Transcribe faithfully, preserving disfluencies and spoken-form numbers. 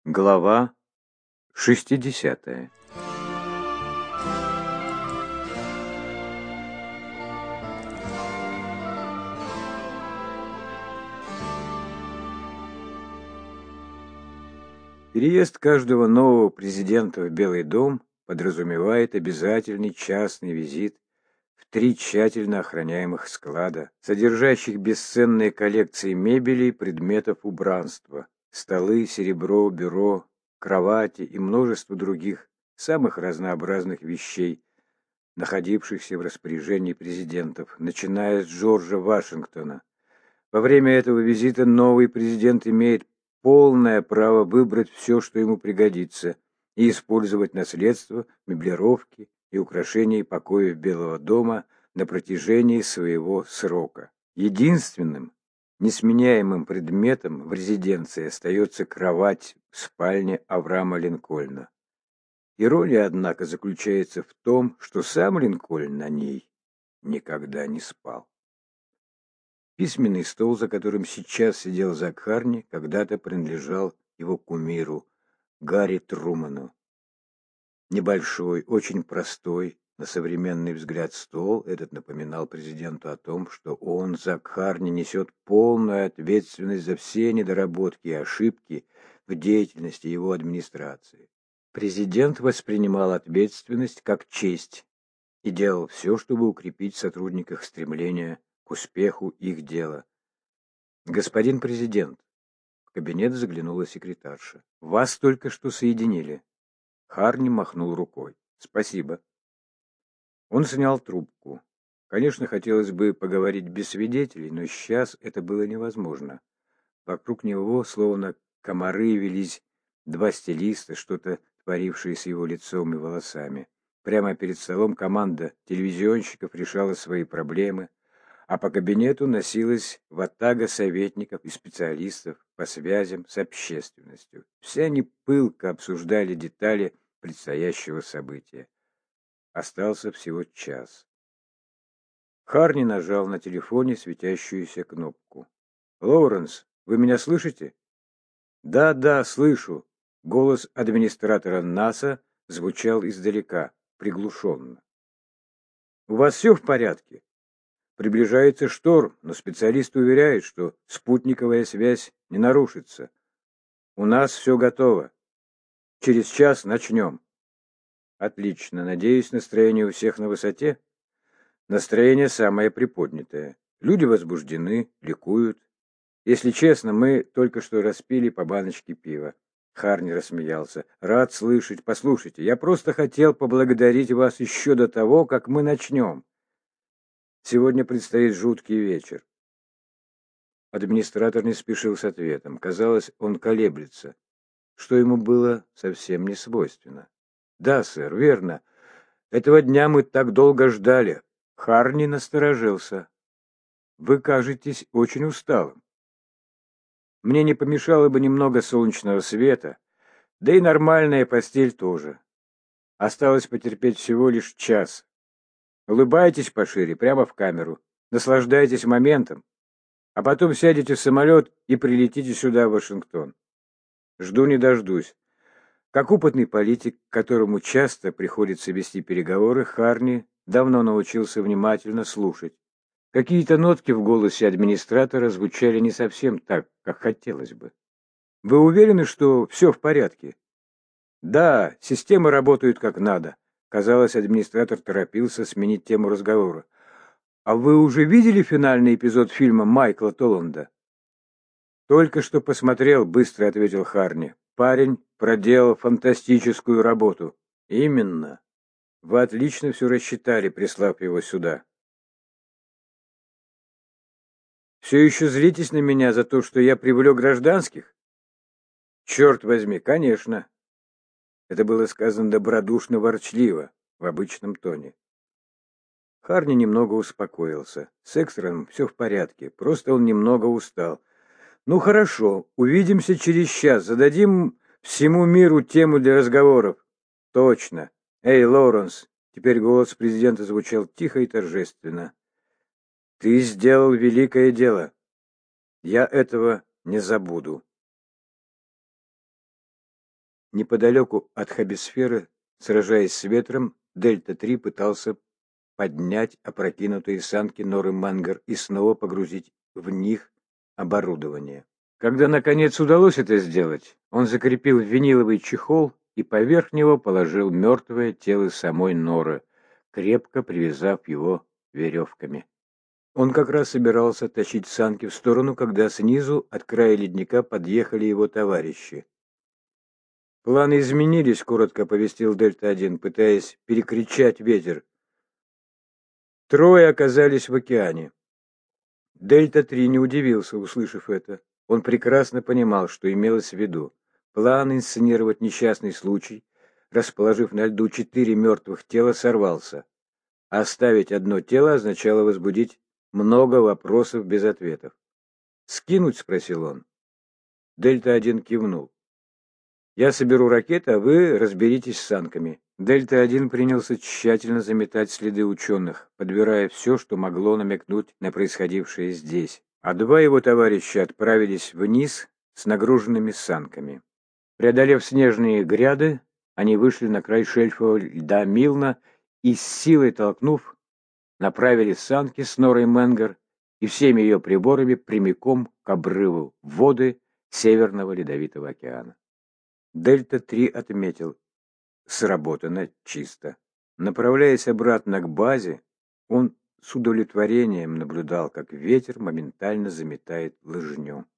Глава шестидесятая. Переезд каждого нового президента в Белый дом подразумевает обязательный частный визит в три тщательно охраняемых склада, содержащих бесценные коллекции мебели и предметов убранства, столы, серебро, бюро, кровати и множество других самых разнообразных вещей, находившихся в распоряжении президентов, начиная с Джорджа Вашингтона. Во время этого визита новый президент имеет полное право выбрать все, что ему пригодится, и использовать наследство, меблировки и украшения покоев Белого дома на протяжении своего срока. Единственным несменяемым предметом в резиденции остается кровать в спальне Авраама Линкольна. Ирония, однако, заключается в том, что сам Линкольн на ней никогда не спал. Письменный стол, за которым сейчас сидел Зак Харни, когда-то принадлежал его кумиру Гарри Труману. Небольшой, очень простой, на современный взгляд стол этот напоминал президенту о том, что он, Зак Харни, несет полную ответственность за все недоработки и ошибки в деятельности его администрации. Президент воспринимал ответственность как честь и делал все, чтобы укрепить в сотрудниках стремление к успеху их дела. «Господин президент», — в кабинет заглянула секретарша, — «вас только что соединили». Харни махнул рукой. «Спасибо». Он снял трубку. Конечно, хотелось бы поговорить без свидетелей, но сейчас это было невозможно. Вокруг него, словно комары, велись два стилиста, что-то творившие с его лицом и волосами. Прямо перед столом команда телевизионщиков решала свои проблемы, а по кабинету носилась ватага советников и специалистов по связям с общественностью. Все они пылко обсуждали детали предстоящего события. Остался всего час. Харни нажал на телефоне светящуюся кнопку. «Лоуренс, вы меня слышите?» «Да, да, слышу». Голос администратора НАСА звучал издалека, приглушенно. «У вас все в порядке?» Приближается шторм, но специалисты уверяют, что спутниковая связь не нарушится. У нас все готово. Через час начнем. Отлично. Надеюсь, настроение у всех на высоте? Настроение самое приподнятое. Люди возбуждены, ликуют. Если честно, мы только что распили по баночке пива. Харни рассмеялся. Рад слышать. Послушайте, я просто хотел поблагодарить вас еще до того, как мы начнем. Сегодня предстоит жуткий вечер. Администратор не спешил с ответом. Казалось, он колеблется, что ему было совсем не свойственно. «Да, сэр, верно. Этого дня мы так долго ждали». Харни насторожился. «Вы кажетесь очень усталым. Мне не помешало бы немного солнечного света, да и нормальная постель тоже. Осталось потерпеть всего лишь час. Улыбайтесь пошире, прямо в камеру. Наслаждайтесь моментом, а потом сядете в самолет и прилетите сюда, в Вашингтон. Жду не дождусь». Как опытный политик, которому часто приходится вести переговоры, Харни давно научился внимательно слушать. Какие-то нотки в голосе администратора звучали не совсем так, как хотелось бы. «Вы уверены, что все в порядке?» «Да, системы работают как надо». Казалось, администратор торопился сменить тему разговора. «А вы уже видели финальный эпизод фильма Майкла Толланда?» «Только что посмотрел», — быстро ответил Харни. «Парень проделал фантастическую работу». «Именно. Вы отлично все рассчитали, прислав его сюда». «Все еще злитесь на меня за то, что я привлек гражданских?» «Черт возьми, конечно». Это было сказано добродушно-ворчливо, в обычном тоне. Харни немного успокоился. С Экстроном все в порядке, просто он немного устал. «Ну хорошо, увидимся через час, зададим всему миру тему для разговоров». «Точно. Эй, Лоуренс», теперь голос президента звучал тихо и торжественно. «Ты сделал великое дело. Я этого не забуду». Неподалеку от хабисферы, сражаясь с ветром, Дельта три пытался поднять опрокинутые санки Норы Мэнгер и снова погрузить в них оборудование. Когда, наконец, удалось это сделать, он закрепил виниловый чехол и поверх него положил мертвое тело самой Норы, крепко привязав его веревками. Он как раз собирался тащить санки в сторону, когда снизу от края ледника подъехали его товарищи. «Планы изменились», — коротко оповестил Дельта один, пытаясь перекричать ветер. Трое оказались в океане. Дельта три не удивился, услышав это. Он прекрасно понимал, что имелось в виду. План инсценировать несчастный случай, расположив на льду четыре мертвых тела, сорвался. Оставить одно тело означало возбудить много вопросов без ответов. «Скинуть?» — спросил он. Дельта один кивнул. «Я соберу ракеты, а вы разберитесь с санками». Дельта один принялся тщательно заметать следы ученых, подбирая все, что могло намекнуть на происходившее здесь. А два его товарища отправились вниз с нагруженными санками. Преодолев снежные гряды, они вышли на край шельфового льда Милна и, с силой толкнув, направили санки с Норой Мэнгер и всеми ее приборами прямиком к обрыву в воды Северного Ледовитого океана. Дельта три отметил: сработано чисто. Направляясь обратно к базе, он с удовлетворением наблюдал, как ветер моментально заметает лыжню.